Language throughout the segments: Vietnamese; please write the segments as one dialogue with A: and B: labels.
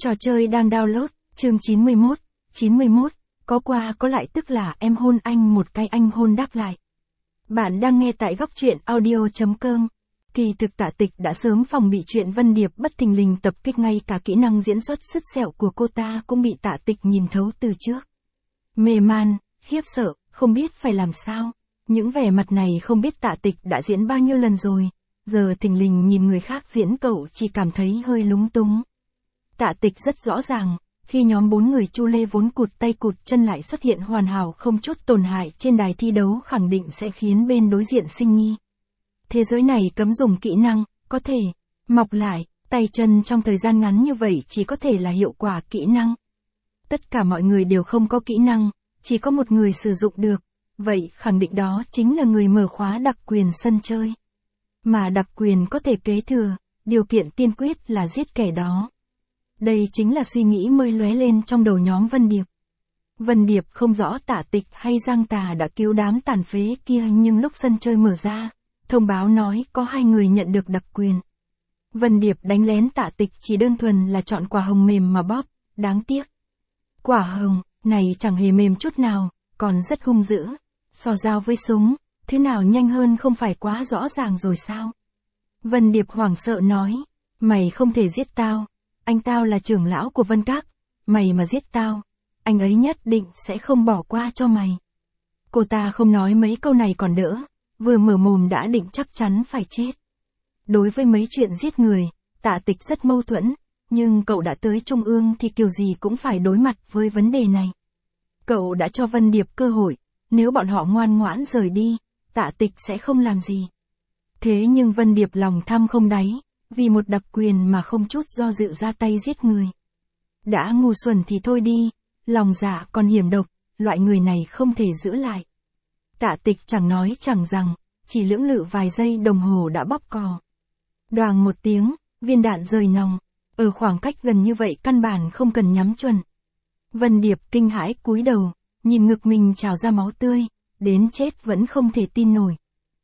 A: Trò chơi đang download, chương 91, có qua có lại tức là em hôn anh một cái anh hôn đáp lại. Bạn đang nghe tại góc truyện audio.com. Kỳ thực Tạ Tịch đã sớm phòng bị chuyện Vân Điệp bất thình lình tập kích, ngay cả kỹ năng diễn xuất sứt sẹo của cô ta cũng bị Tạ Tịch nhìn thấu từ trước. Mê man, khiếp sợ, không biết phải làm sao. Những vẻ mặt này không biết Tạ Tịch đã diễn bao nhiêu lần rồi, giờ thình lình nhìn người khác diễn cậu chỉ cảm thấy hơi lúng túng. Tạ Tịch rất rõ ràng, khi nhóm 4 người Chu Lê vốn cụt tay cụt chân lại xuất hiện hoàn hảo không chút tổn hại trên đài thi đấu, khẳng định sẽ khiến bên đối diện sinh nghi. Thế giới này cấm dùng kỹ năng, có thể mọc lại tay chân trong thời gian ngắn như vậy chỉ có thể là hiệu quả kỹ năng. Tất cả mọi người đều không có kỹ năng, chỉ có một người sử dụng được, vậy khẳng định đó chính là người mở khóa đặc quyền sân chơi. Mà đặc quyền có thể kế thừa, điều kiện tiên quyết là giết kẻ đó. Đây chính là suy nghĩ mới lóe lên trong đầu nhóm Vân Điệp. Vân Điệp không rõ Tạ Tịch hay Giang Tà đã cứu đám tàn phế kia, nhưng lúc sân chơi mở ra, thông báo nói có 2 người nhận được đặc quyền. Vân Điệp đánh lén Tạ Tịch chỉ đơn thuần là chọn quả hồng mềm mà bóp, đáng tiếc. Quả hồng này chẳng hề mềm chút nào, còn rất hung dữ. So dao với súng, thứ nào nhanh hơn không phải quá rõ ràng rồi sao? Vân Điệp hoảng sợ nói, mày không thể giết tao. Anh tao là trưởng lão của Vân Các, mày mà giết tao, anh ấy nhất định sẽ không bỏ qua cho mày. Cô ta không nói mấy câu này còn đỡ, vừa mở mồm đã định chắc chắn phải chết. Đối với mấy chuyện giết người, Tạ Tịch rất mâu thuẫn, nhưng cậu đã tới Trung ương thì kiểu gì cũng phải đối mặt với vấn đề này. Cậu đã cho Vân Điệp cơ hội, nếu bọn họ ngoan ngoãn rời đi, Tạ Tịch sẽ không làm gì. Thế nhưng Vân Điệp lòng tham không đáy, vì một đặc quyền mà không chút do dự ra tay giết người. Đã ngu xuẩn thì thôi đi, lòng dạ còn hiểm độc, loại người này không thể giữ lại. Tạ Tịch chẳng nói chẳng rằng, chỉ lưỡng lự vài giây đồng hồ đã bóp cò. Đoàng một tiếng, viên đạn rời nòng, ở khoảng cách gần như vậy căn bản không cần nhắm chuẩn. Vân Điệp kinh hãi cúi đầu, nhìn ngực mình trào ra máu tươi, đến chết vẫn không thể tin nổi.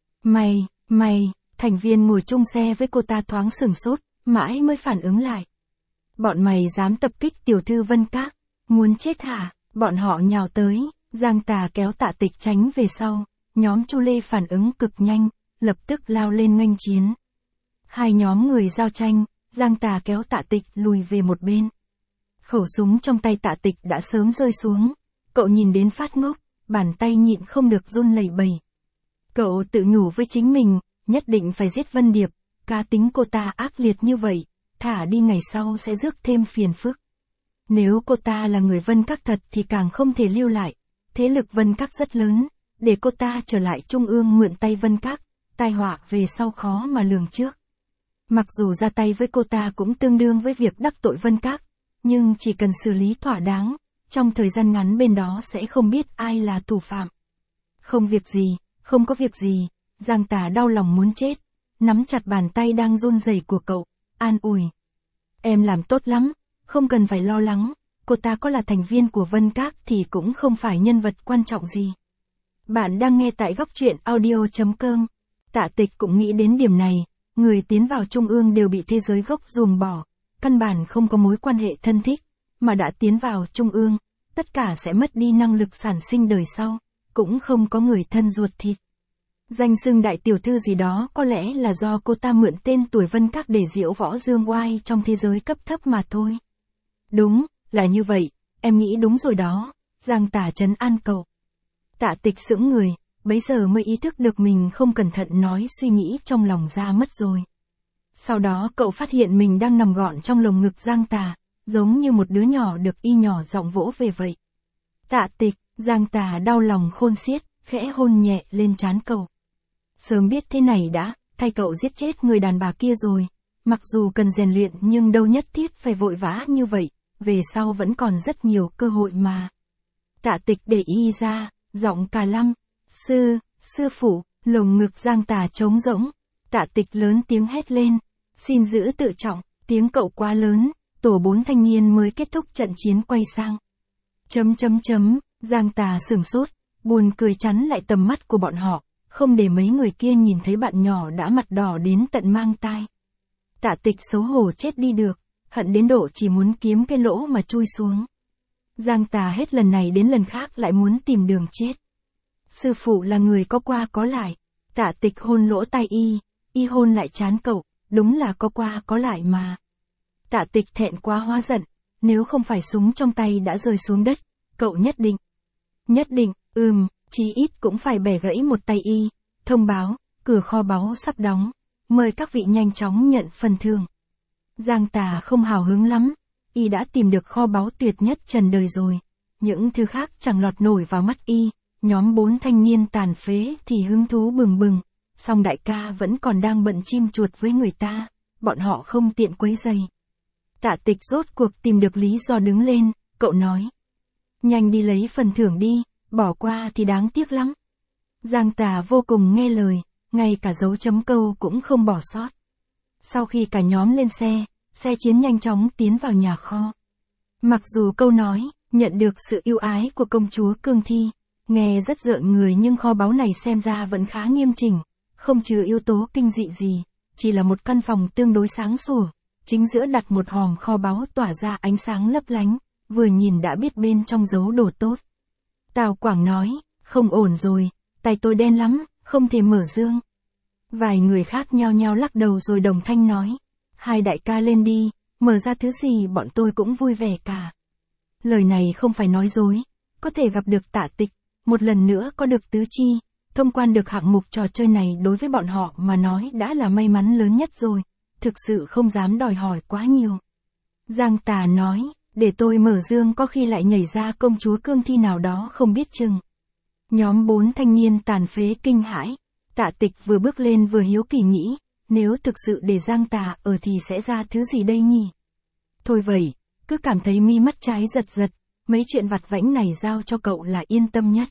A: Mày, thành viên ngồi chung xe với cô ta thoáng sửng sốt, mãi mới phản ứng lại. Bọn mày dám tập kích tiểu thư Vân Các, muốn chết hả? Bọn họ nhào tới, Giang Tà kéo Tạ Tịch tránh về sau, nhóm Chu Lê phản ứng cực nhanh, lập tức lao lên nghênh chiến. Hai nhóm người giao tranh, Giang Tà kéo Tạ Tịch lùi về một bên. Khẩu súng trong tay Tạ Tịch đã sớm rơi xuống, cậu nhìn đến phát ngốc, bàn tay nhịn không được run lẩy bẩy. Cậu tự nhủ với chính mình, nhất định phải giết Vân Điệp, cá tính cô ta ác liệt như vậy, thả đi ngày sau sẽ rước thêm phiền phức. Nếu cô ta là người Vân Các thật thì càng không thể lưu lại, thế lực Vân Các rất lớn, để cô ta trở lại Trung ương mượn tay Vân Các, tai họa về sau khó mà lường trước. Mặc dù ra tay với cô ta cũng tương đương với việc đắc tội Vân Các, nhưng chỉ cần xử lý thỏa đáng, trong thời gian ngắn bên đó sẽ không biết ai là thủ phạm. Không có việc gì. Giang Tà đau lòng muốn chết, nắm chặt bàn tay đang run rẩy của cậu, an ủi. Em làm tốt lắm, không cần phải lo lắng, cô ta có là thành viên của Vân Các thì cũng không phải nhân vật quan trọng gì. Bạn đang nghe tại góc truyện audio.com. Tạ Tịch cũng nghĩ đến điểm này, người tiến vào Trung ương đều bị thế giới gốc ruồng bỏ, căn bản không có mối quan hệ thân thích, mà đã tiến vào Trung ương, tất cả sẽ mất đi năng lực sản sinh đời sau, cũng không có người thân ruột thịt. Danh xưng đại tiểu thư gì đó có lẽ là do cô ta mượn tên tuổi Vân Các để diễu võ dương oai trong thế giới cấp thấp mà thôi. Đúng, là như vậy, em nghĩ đúng rồi đó, Giang Tà trấn an cậu. Tạ Tịch sững người, bấy giờ mới ý thức được mình không cẩn thận nói suy nghĩ trong lòng ra mất rồi. Sau đó cậu phát hiện mình đang nằm gọn trong lồng ngực Giang Tà, giống như một đứa nhỏ được y nhỏ giọng vỗ về vậy. Tạ Tịch, Giang Tà đau lòng khôn xiết, khẽ hôn nhẹ lên trán cậu. Sớm biết thế này đã, thay cậu giết chết người đàn bà kia rồi, mặc dù cần rèn luyện nhưng đâu nhất thiết phải vội vã như vậy, về sau vẫn còn rất nhiều cơ hội mà. Tạ Tịch để ý ra, giọng cà lăm, sư phụ, lồng ngực Giang Tà trống rỗng, Tạ Tịch lớn tiếng hét lên, xin giữ tự trọng, tiếng cậu quá lớn, tổ 4 thanh niên mới kết thúc trận chiến quay sang. Giang Tà sửng sốt, buồn cười chắn lại tầm mắt của bọn họ, không để mấy người kia nhìn thấy bạn nhỏ đã mặt đỏ đến tận mang tai. Tạ Tịch xấu hổ chết đi được, hận đến độ chỉ muốn kiếm cái lỗ mà chui xuống. Giang Tà hết lần này đến lần khác lại muốn tìm đường chết. Sư phụ là người có qua có lại. Tạ Tịch hôn lỗ tai y hôn lại trán cậu, đúng là có qua có lại mà. Tạ Tịch thẹn quá hóa giận, nếu không phải súng trong tay đã rơi xuống đất, cậu nhất định, chí ít cũng phải bẻ gãy một tay y. Thông báo, cửa kho báu sắp đóng, mời các vị nhanh chóng nhận phần thưởng. Giang Tà không hào hứng lắm, y đã tìm được kho báu tuyệt nhất trần đời rồi, những thứ khác chẳng lọt nổi vào mắt y. Nhóm 4 thanh niên tàn phế thì hứng thú bừng bừng, song đại ca vẫn còn đang bận chim chuột với người ta, bọn họ không tiện quấy rầy. Tạ Tịch rốt cuộc tìm được lý do đứng lên, cậu nói. Nhanh đi lấy phần thưởng đi, bỏ qua thì đáng tiếc lắm. Giang Tà vô cùng nghe lời, ngay cả dấu chấm câu cũng không bỏ sót. Sau khi cả nhóm lên xe chiến nhanh chóng tiến vào nhà kho. Mặc dù câu nói, nhận được sự ưu ái của công chúa Cương Thi, nghe rất rợn người nhưng kho báu này xem ra vẫn khá nghiêm chỉnh, không trừ yếu tố kinh dị gì, chỉ là một căn phòng tương đối sáng sủa, chính giữa đặt một hòm kho báu tỏa ra ánh sáng lấp lánh, vừa nhìn đã biết bên trong giấu đồ tốt. Tào Quảng nói, không ổn rồi, tay tôi đen lắm, không thể mở dương. Vài người khác nhao nhao lắc đầu rồi đồng thanh nói, hai đại ca lên đi, mở ra thứ gì bọn tôi cũng vui vẻ cả. Lời này không phải nói dối, có thể gặp được Tạ Tịch, một lần nữa có được tứ chi, thông quan được hạng mục trò chơi này đối với bọn họ mà nói đã là may mắn lớn nhất rồi, thực sự không dám đòi hỏi quá nhiều. Giang Tà nói, để tôi mở dương có khi lại nhảy ra công chúa Cương Thi nào đó không biết chừng. Nhóm 4 thanh niên tàn phế kinh hãi, Tạ Tịch vừa bước lên vừa hiếu kỳ nghĩ, nếu thực sự để Giang Tà ở thì sẽ ra thứ gì đây nhỉ? Thôi vậy, cứ cảm thấy mi mắt trái giật giật, mấy chuyện vặt vãnh này giao cho cậu là yên tâm nhất.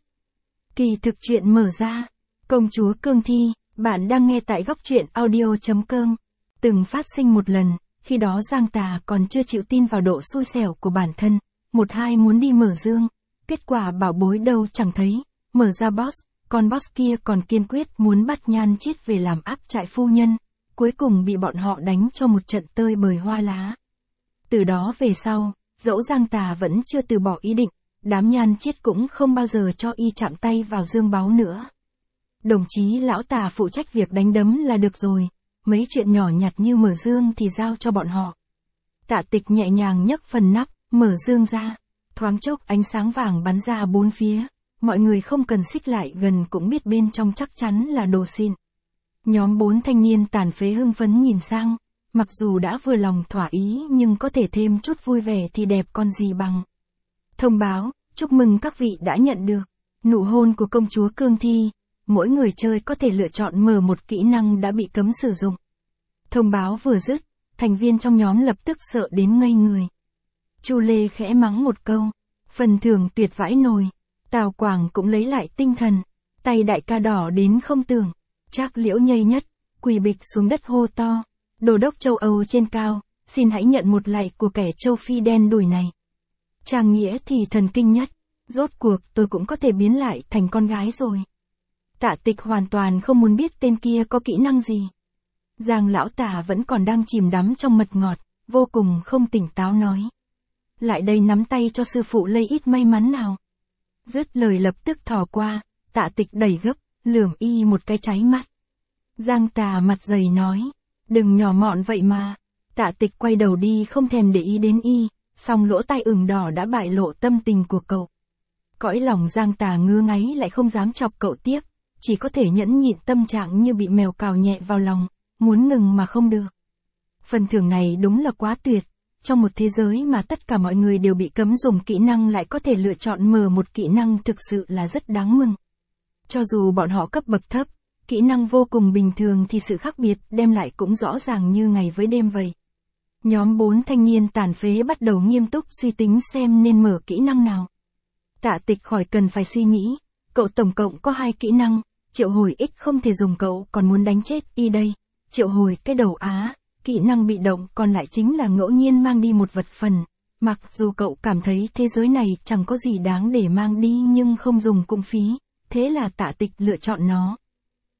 A: Kỳ thực chuyện mở ra, công chúa Cương Thi, bạn đang nghe tại góc truyện audio.com. Từng phát sinh một lần, khi đó Giang Tà còn chưa chịu tin vào độ xui xẻo của bản thân, một hai muốn đi mở dương, kết quả bảo bối đâu chẳng thấy, mở ra boss, con boss kia còn kiên quyết muốn bắt Nhan Chiết về làm áp trại phu nhân, cuối cùng bị bọn họ đánh cho một trận tơi bời hoa lá. Từ đó về sau, dẫu Giang Tà vẫn chưa từ bỏ ý định, đám Nhan Chiết cũng không bao giờ cho y chạm tay vào dương báu nữa. Đồng chí lão Tà phụ trách việc đánh đấm là được rồi, mấy chuyện nhỏ nhặt như mở dương thì giao cho bọn họ. Tạ Tịch nhẹ nhàng nhấc phần nắp, mở dương ra, thoáng chốc ánh sáng vàng bắn ra bốn phía, mọi người không cần xích lại gần cũng biết bên trong chắc chắn là đồ xịn. Nhóm 4 thanh niên tàn phế hưng phấn nhìn sang, mặc dù đã vừa lòng thỏa ý nhưng có thể thêm chút vui vẻ thì đẹp con gì bằng. Thông báo, chúc mừng các vị đã nhận được nụ hôn của công chúa Cương Thi, mỗi người chơi có thể lựa chọn mở một kỹ năng đã bị cấm sử dụng. Thông báo vừa dứt, thành viên trong nhóm lập tức sợ đến ngây người. Chu Lê khẽ mắng một câu, phần thưởng tuyệt vãi nồi. Tào Quảng cũng lấy lại tinh thần, tay đại ca đỏ đến không tưởng, Trác Liễu nhây nhất, quỳ bịch xuống đất hô to, Đô đốc châu Âu trên cao, xin hãy nhận một lạy của kẻ châu Phi đen đủi này. Trang Nghĩa thì thần kinh nhất, rốt cuộc tôi cũng có thể biến lại thành con gái rồi. Tạ Tịch hoàn toàn không muốn biết tên kia có kỹ năng gì. Giang lão Tả vẫn còn đang chìm đắm trong mật ngọt, vô cùng không tỉnh táo nói. Lại đây nắm tay cho sư phụ lây ít may mắn nào. Dứt lời lập tức thò qua, Tạ Tịch đẩy gấp, lườm y một cái cháy mắt. Giang Tà mặt dày nói, đừng nhỏ mọn vậy mà. Tạ Tịch quay đầu đi không thèm để ý đến y, song lỗ tai ửng đỏ đã bại lộ tâm tình của cậu. Cõi lòng Giang Tà ngứa ngáy lại không dám chọc cậu tiếp, chỉ có thể nhẫn nhịn tâm trạng như bị mèo cào nhẹ vào lòng, muốn ngừng mà không được. Phần thưởng này đúng là quá tuyệt, trong một thế giới mà tất cả mọi người đều bị cấm dùng kỹ năng lại có thể lựa chọn mở một kỹ năng thực sự là rất đáng mừng. Cho dù bọn họ cấp bậc thấp, kỹ năng vô cùng bình thường thì sự khác biệt đem lại cũng rõ ràng như ngày với đêm vậy. Nhóm 4 thanh niên tàn phế bắt đầu nghiêm túc suy tính xem nên mở kỹ năng nào. Tạ Tịch khỏi cần phải suy nghĩ, cậu tổng cộng có 2 kỹ năng, triệu hồi X không thể dùng cậu còn muốn đánh chết y đây, triệu hồi cái đầu á, kỹ năng bị động còn lại chính là ngẫu nhiên mang đi một vật phần, mặc dù cậu cảm thấy thế giới này chẳng có gì đáng để mang đi nhưng không dùng cũng phí, thế là Tạ Tịch lựa chọn nó.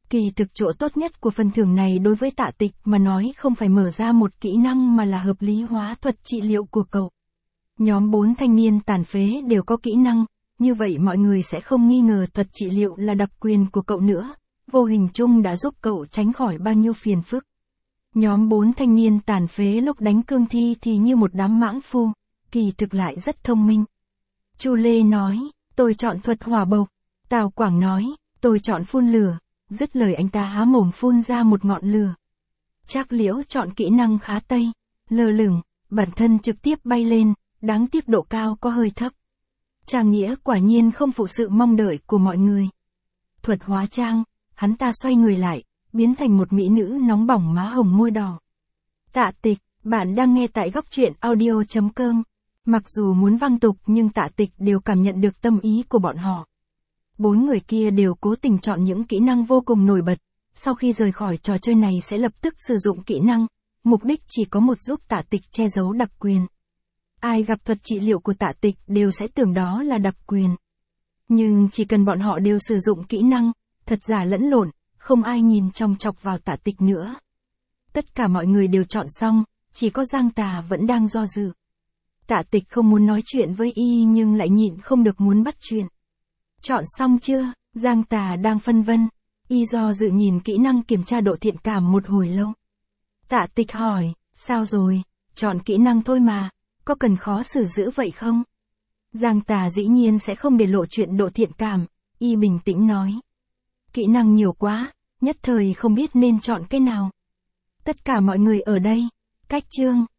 A: Kỳ thực chỗ tốt nhất của phần thưởng này đối với Tạ Tịch mà nói không phải mở ra một kỹ năng mà là hợp lý hóa thuật trị liệu của cậu. Nhóm 4 thanh niên tàn phế đều có kỹ năng, như vậy mọi người sẽ không nghi ngờ thuật trị liệu là đặc quyền của cậu nữa, vô hình chung đã giúp cậu tránh khỏi bao nhiêu phiền phức. Nhóm 4 thanh niên tàn phế lúc đánh cương thi thì như một đám mãng phu, kỳ thực lại rất thông minh. Chu Lê nói, tôi chọn thuật hỏa bộc. Tào Quảng nói, tôi chọn phun lửa. Dứt lời anh ta há mồm phun ra một ngọn lửa. Trác Liễu chọn kỹ năng khá tây, lơ lửng, bản thân trực tiếp bay lên, đáng tiếc độ cao có hơi thấp. Trang Nghĩa quả nhiên không phụ sự mong đợi của mọi người. Thuật hóa trang, hắn ta xoay người lại, biến thành một mỹ nữ nóng bỏng má hồng môi đỏ. Tạ Tịch, bạn đang nghe tại góc truyện audio.com. Mặc dù muốn văng tục nhưng Tạ Tịch đều cảm nhận được tâm ý của bọn họ. 4 người kia đều cố tình chọn những kỹ năng vô cùng nổi bật, sau khi rời khỏi trò chơi này sẽ lập tức sử dụng kỹ năng, mục đích chỉ có một giúp Tạ Tịch che giấu đặc quyền. Ai gặp thuật trị liệu của Tạ Tịch đều sẽ tưởng đó là đặc quyền. Nhưng chỉ cần bọn họ đều sử dụng kỹ năng, thật giả lẫn lộn, không ai nhìn chòng chọc vào Tạ Tịch nữa. Tất cả mọi người đều chọn xong, chỉ có Giang Tà vẫn đang do dự. Tạ Tịch không muốn nói chuyện với y nhưng lại nhịn không được muốn bắt chuyện. Chọn xong chưa? Giang Tà đang phân vân. Y do dự nhìn kỹ năng kiểm tra độ thiện cảm một hồi lâu. Tạ Tịch hỏi, sao rồi? Chọn kỹ năng thôi mà, có cần khó xử dữ vậy không? Giang Tà dĩ nhiên sẽ không để lộ chuyện độ thiện cảm, y bình tĩnh nói. Kỹ năng nhiều quá, nhất thời không biết nên chọn cái nào. Tất cả mọi người ở đây, cách chương.